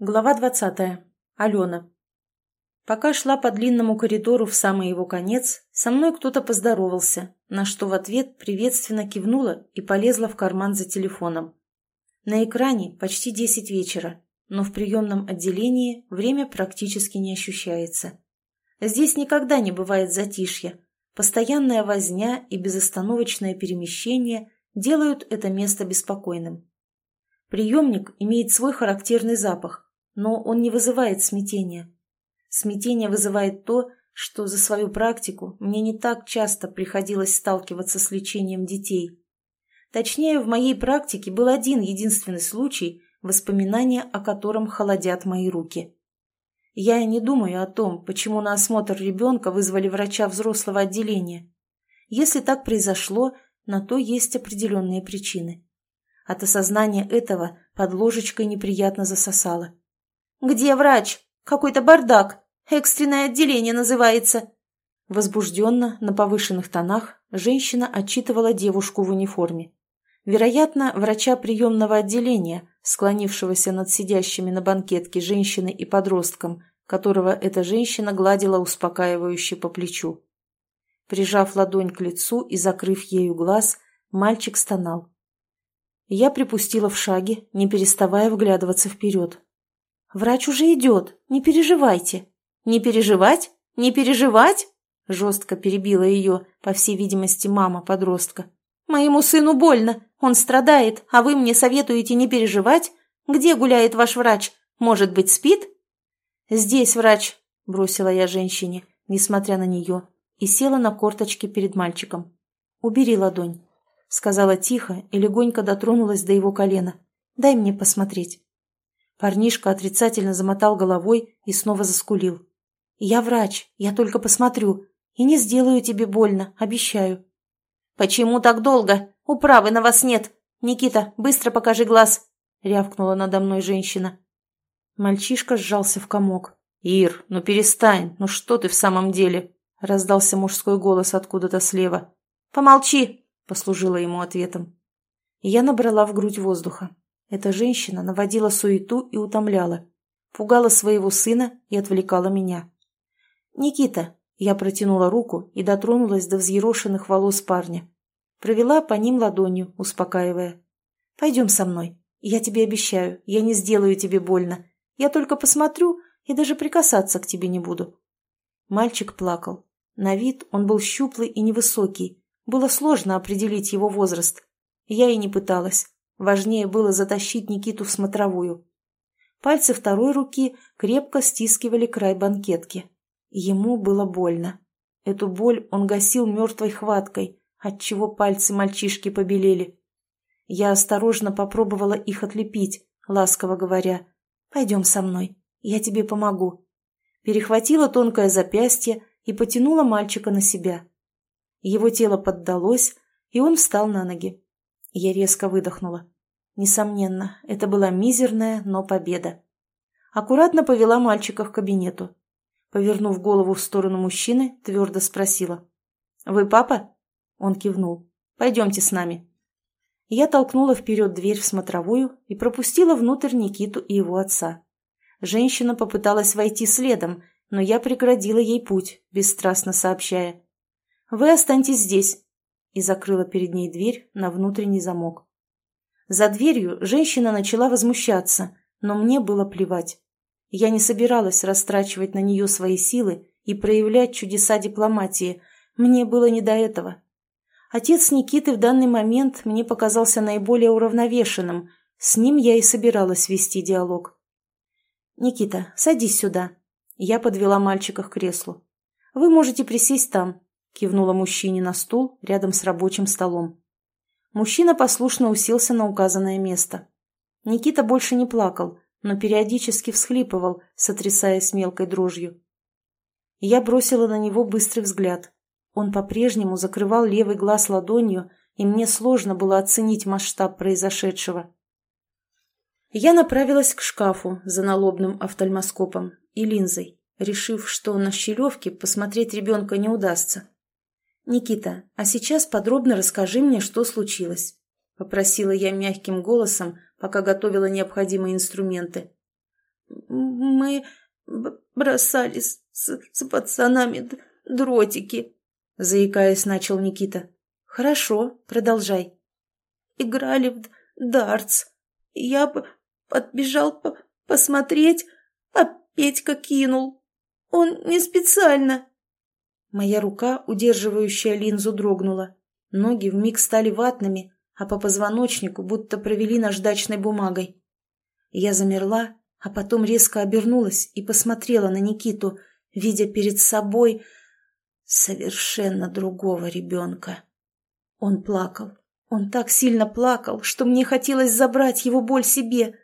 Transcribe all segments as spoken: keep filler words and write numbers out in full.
Глава двадцатая. Алена. Пока шла по длинному коридору в самый его конец, со мной кто-то поздоровался, на что в ответ приветственно кивнула и полезла в карман за телефоном. На экране почти десять вечера, но в приемном отделении время практически не ощущается. Здесь никогда не бывает затишья. Постоянная возня и безостановочное перемещение делают это место беспокойным. Приемник имеет свой характерный запах, но он не вызывает смятения. Смятение вызывает то, что за свою практику мне не так часто приходилось сталкиваться с лечением детей. Точнее, в моей практике был один единственный случай, воспоминания о котором холодят мои руки. Я не думаю о том, почему на осмотр ребенка вызвали врача взрослого отделения. Если так произошло, на то есть определенные причины. От осознания этого под ложечкой неприятно засосало. «Где врач? Какой-то бардак. Экстренное отделение называется». Возбужденно, на повышенных тонах, женщина отчитывала девушку в униформе. Вероятно, врача приемного отделения, склонившегося над сидящими на банкетке женщиной и подростком, которого эта женщина гладила успокаивающе по плечу. Прижав ладонь к лицу и закрыв ею глаз, мальчик стонал. Я припустила в шаге, не переставая вглядываться вперед. «Врач уже идет, не переживайте». «Не переживать? Не переживать?» Жестко перебила ее, по всей видимости, мама подростка. «Моему сыну больно, он страдает, а вы мне советуете не переживать? Где гуляет ваш врач? Может быть, спит?» «Здесь врач», — бросила я женщине, несмотря на нее, и села на корточки перед мальчиком. «Убери ладонь», — сказала тихо и легонько дотронулась до его колена. «Дай мне посмотреть». Парнишка отрицательно замотал головой и снова заскулил. «Я врач, я только посмотрю, и не сделаю тебе больно, обещаю». «Почему так долго? Управы на вас нет. Никита, быстро покажи глаз», — рявкнула надо мной женщина. Мальчишка сжался в комок. «Ир, ну перестань, ну что ты в самом деле?» — раздался мужской голос откуда-то слева. «Помолчи», — послужила ему ответом. Я набрала в грудь воздуха. Эта женщина наводила суету и утомляла, пугала своего сына и отвлекала меня. «Никита!» — я протянула руку и дотронулась до взъерошенных волос парня. Провела по ним ладонью, успокаивая. «Пойдем со мной. Я тебе обещаю, я не сделаю тебе больно. Я только посмотрю и даже прикасаться к тебе не буду». Мальчик плакал. На вид он был щуплый и невысокий. Было сложно определить его возраст. Я и не пыталась. Важнее было затащить Никиту в смотровую. Пальцы второй руки крепко стискивали край банкетки. Ему было больно. Эту боль он гасил мертвой хваткой, отчего пальцы мальчишки побелели. Я осторожно попробовала их отлепить, ласково говоря: «Пойдем со мной, я тебе помогу». Перехватила тонкое запястье и потянула мальчика на себя. Его тело поддалось, и он встал на ноги. Я резко выдохнула. Несомненно, это была мизерная, но победа. Аккуратно повела мальчика к кабинету. Повернув голову в сторону мужчины, твердо спросила: «Вы папа?» Он кивнул. «Пойдемте с нами». Я толкнула вперед дверь в смотровую и пропустила внутрь Никиту и его отца. Женщина попыталась войти следом, но я преградила ей путь, бесстрастно сообщая: «Вы останьтесь здесь», и закрыла перед ней дверь на внутренний замок. За дверью женщина начала возмущаться, но мне было плевать. Я не собиралась растрачивать на нее свои силы и проявлять чудеса дипломатии. Мне было не до этого. Отец Никиты в данный момент мне показался наиболее уравновешенным. С ним я и собиралась вести диалог. «Никита, садись сюда». Я подвела мальчика к креслу. «Вы можете присесть там», — кивнула мужчине на стул рядом с рабочим столом. Мужчина послушно уселся на указанное место. Никита больше не плакал, но периодически всхлипывал, сотрясаясь мелкой дрожью. Я бросила на него быстрый взгляд. Он по-прежнему закрывал левый глаз ладонью, и мне сложно было оценить масштаб произошедшего. Я направилась к шкафу за налобным офтальмоскопом и линзой, решив, что на щелевке посмотреть ребенка не удастся. «Никита, а сейчас подробно расскажи мне, что случилось», — попросила я мягким голосом, пока готовила необходимые инструменты. Мы бросали с, с пацанами дротики, заикаясь, начал Никита. Хорошо, продолжай. Играли в дартс. Я подбежал посмотреть, а Петька кинул. Он не специально. Моя рука, удерживающая линзу, дрогнула. Ноги вмиг стали ватными, а по позвоночнику будто провели наждачной бумагой. Я замерла, а потом резко обернулась и посмотрела на Никиту, видя перед собой совершенно другого ребенка. Он плакал. Он так сильно плакал, что мне хотелось забрать его боль себе.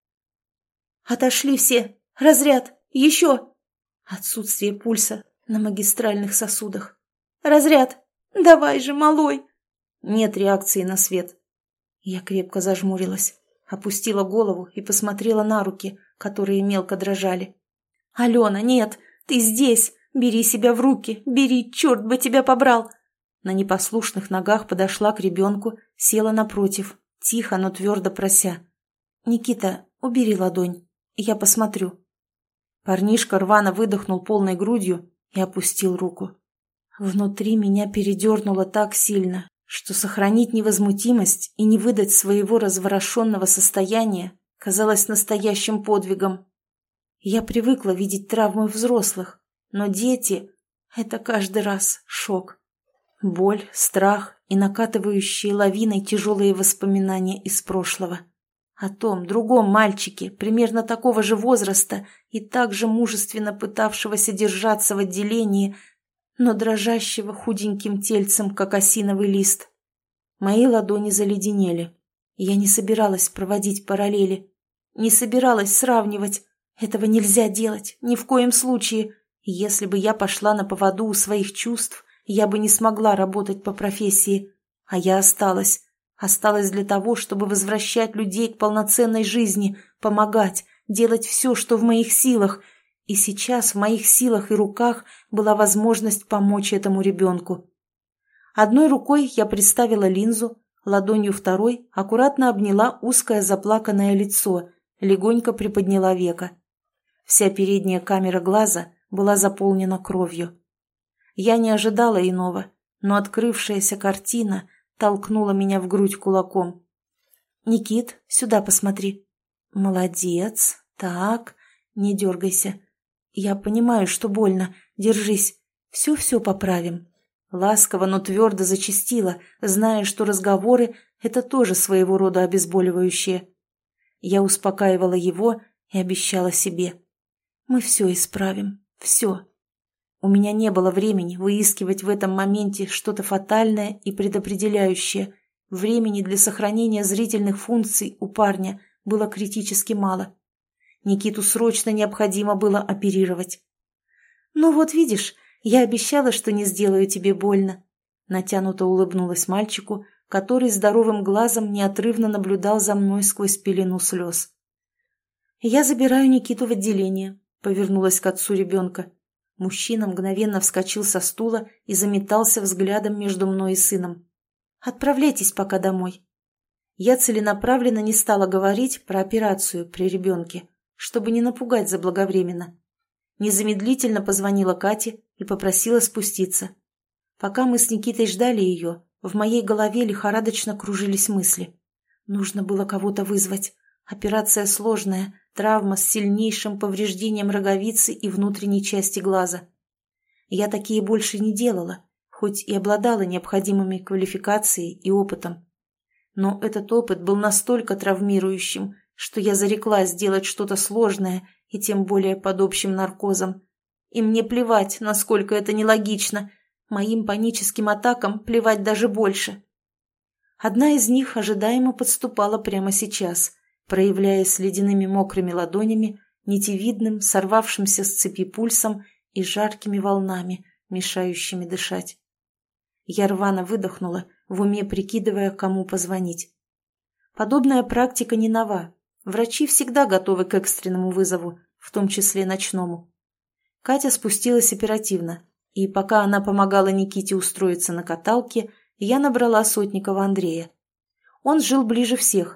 «Отошли все! Разряд! Еще!» Отсутствие пульса на магистральных сосудах. «Разряд! Давай же, малой!» Нет реакции на свет. Я крепко зажмурилась, опустила голову и посмотрела на руки, которые мелко дрожали. «Алена, нет! Ты здесь! Бери себя в руки! Бери, черт бы тебя побрал!» На непослушных ногах подошла к ребенку, села напротив, тихо, но твердо прося. «Никита, убери ладонь, я посмотрю». Парнишка рвано выдохнул полной грудью и опустил руку. Внутри меня передернуло так сильно, что сохранить невозмутимость и не выдать своего разворошенного состояния казалось настоящим подвигом. Я привыкла видеть травмы взрослых, но дети — это каждый раз шок. Боль, страх и накатывающие лавиной тяжелые воспоминания из прошлого. О том другом мальчике, примерно такого же возраста и также мужественно пытавшегося держаться в отделении, но дрожащего худеньким тельцем, как осиновый лист. Мои ладони заледенели. Я не собиралась проводить параллели. Не собиралась сравнивать. Этого нельзя делать, ни в коем случае. Если бы я пошла на поводу у своих чувств, я бы не смогла работать по профессии. А я осталась. Осталась для того, чтобы возвращать людей к полноценной жизни, помогать, делать все, что в моих силах. И сейчас в моих силах и руках была возможность помочь этому ребенку. Одной рукой я приставила линзу, ладонью второй аккуратно обняла узкое заплаканное лицо, легонько приподняла веко. Вся передняя камера глаза была заполнена кровью. Я не ожидала иного, но открывшаяся картина толкнула меня в грудь кулаком. «Никит, сюда посмотри». «Молодец. Так, не дергайся. Я понимаю, что больно. Держись. Все-все поправим». Ласково, но твердо зачастила, зная, что разговоры — это тоже своего рода обезболивающее. Я успокаивала его и обещала себе. «Мы все исправим. Все». У меня не было времени выискивать в этом моменте что-то фатальное и предопределяющее. Времени для сохранения зрительных функций у парня было критически мало. Никиту срочно необходимо было оперировать. «Ну вот видишь, я обещала, что не сделаю тебе больно», натянуто улыбнулась мальчику, который здоровым глазом неотрывно наблюдал за мной сквозь пелену слез. «Я забираю Никиту в отделение», повернулась к отцу ребенка. Мужчина мгновенно вскочил со стула и заметался взглядом между мной и сыном. «Отправляйтесь пока домой». Я целенаправленно не стала говорить про операцию при ребенке, чтобы не напугать заблаговременно. Незамедлительно позвонила Кате и попросила спуститься. Пока мы с Никитой ждали ее, в моей голове лихорадочно кружились мысли. Нужно было кого-то вызвать. Операция сложная, травма с сильнейшим повреждением роговицы и внутренней части глаза. Я такие больше не делала, хоть и обладала необходимыми квалификацией и опытом. Но этот опыт был настолько травмирующим, что я зареклась делать что-то сложное и тем более под общим наркозом. И мне плевать, насколько это нелогично. Моим паническим атакам плевать даже больше. Одна из них ожидаемо подступала прямо сейчас, проявляясь ледяными мокрыми ладонями, нитевидным, сорвавшимся с цепи пульсом и жаркими волнами, мешающими дышать. Я рвано выдохнула, в уме прикидывая, кому позвонить. Подобная практика не нова. Врачи всегда готовы к экстренному вызову, в том числе ночному. Катя спустилась оперативно, и пока она помогала Никите устроиться на каталке, я набрала Сотникова Андрея. Он жил ближе всех.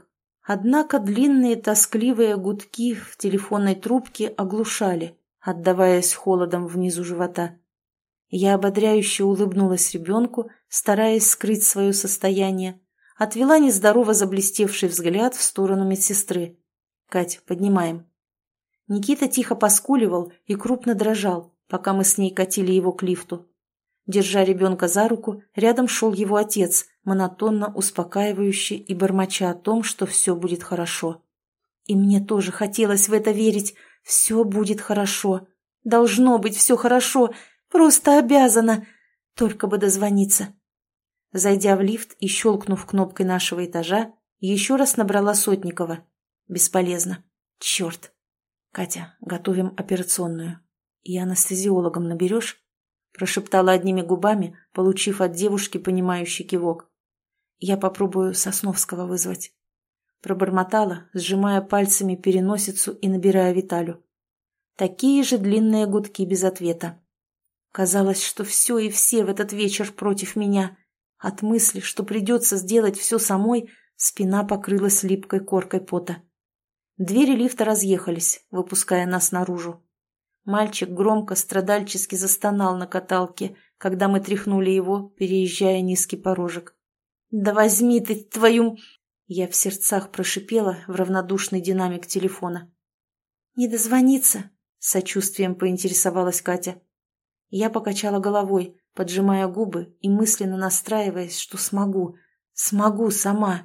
Однако длинные тоскливые гудки в телефонной трубке оглушали, отдаваясь холодом внизу живота. Я ободряюще улыбнулась ребенку, стараясь скрыть свое состояние, отвела нездорово заблестевший взгляд в сторону медсестры. «Кать, поднимаем». Никита тихо поскуливал и крупно дрожал, пока мы с ней катили его к лифту. Держа ребенка за руку, рядом шел его отец, монотонно успокаивающе и бормоча о том, что все будет хорошо. И мне тоже хотелось в это верить. Все будет хорошо. Должно быть все хорошо. Просто обязана. Только бы дозвониться. Зайдя в лифт и щелкнув кнопкой нашего этажа, еще раз набрала Сотникова. Бесполезно. Черт. Катя, готовим операционную. И анестезиологом наберешь? Прошептала одними губами, получив от девушки понимающий кивок. Я попробую Сосновского вызвать. Пробормотала, сжимая пальцами переносицу и набирая Виталю. Такие же длинные гудки без ответа. Казалось, что все и все в этот вечер против меня. От мысли, что придется сделать все самой, спина покрылась липкой коркой пота. Двери лифта разъехались, выпуская нас наружу. Мальчик громко, страдальчески застонал на каталке, когда мы тряхнули его, переезжая низкий порожек. «Да возьми ты твою...» Я в сердцах прошипела в равнодушный динамик телефона. «Не дозвониться?» — с сочувствием поинтересовалась Катя. Я покачала головой, поджимая губы и мысленно настраиваясь, что смогу, смогу сама.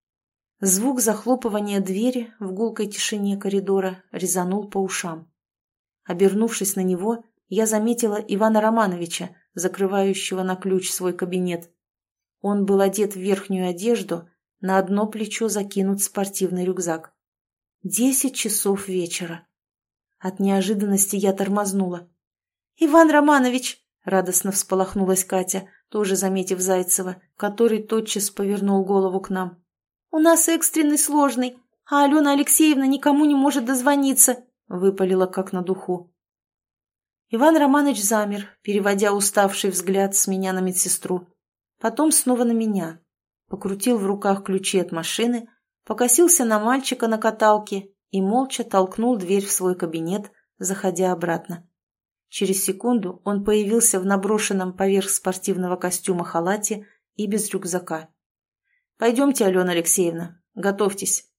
Звук захлопывания двери в гулкой тишине коридора резанул по ушам. Обернувшись на него, я заметила Ивана Романовича, закрывающего на ключ свой кабинет. Он был одет в верхнюю одежду, на одно плечо закинут спортивный рюкзак. Десять часов вечера. От неожиданности я тормознула. «Иван Романович!» — радостно всполохнулась Катя, тоже заметив Зайцева, который тотчас повернул голову к нам. «У нас экстренный сложный, а Алена Алексеевна никому не может дозвониться!» — выпалила как на духу. Иван Романович замер, переводя уставший взгляд с меня на медсестру. Потом снова на меня. Покрутил в руках ключи от машины, покосился на мальчика на каталке и молча толкнул дверь в свой кабинет, заходя обратно. Через секунду он появился в наброшенном поверх спортивного костюма халате и без рюкзака. «Пойдемте, Алена Алексеевна, готовьтесь».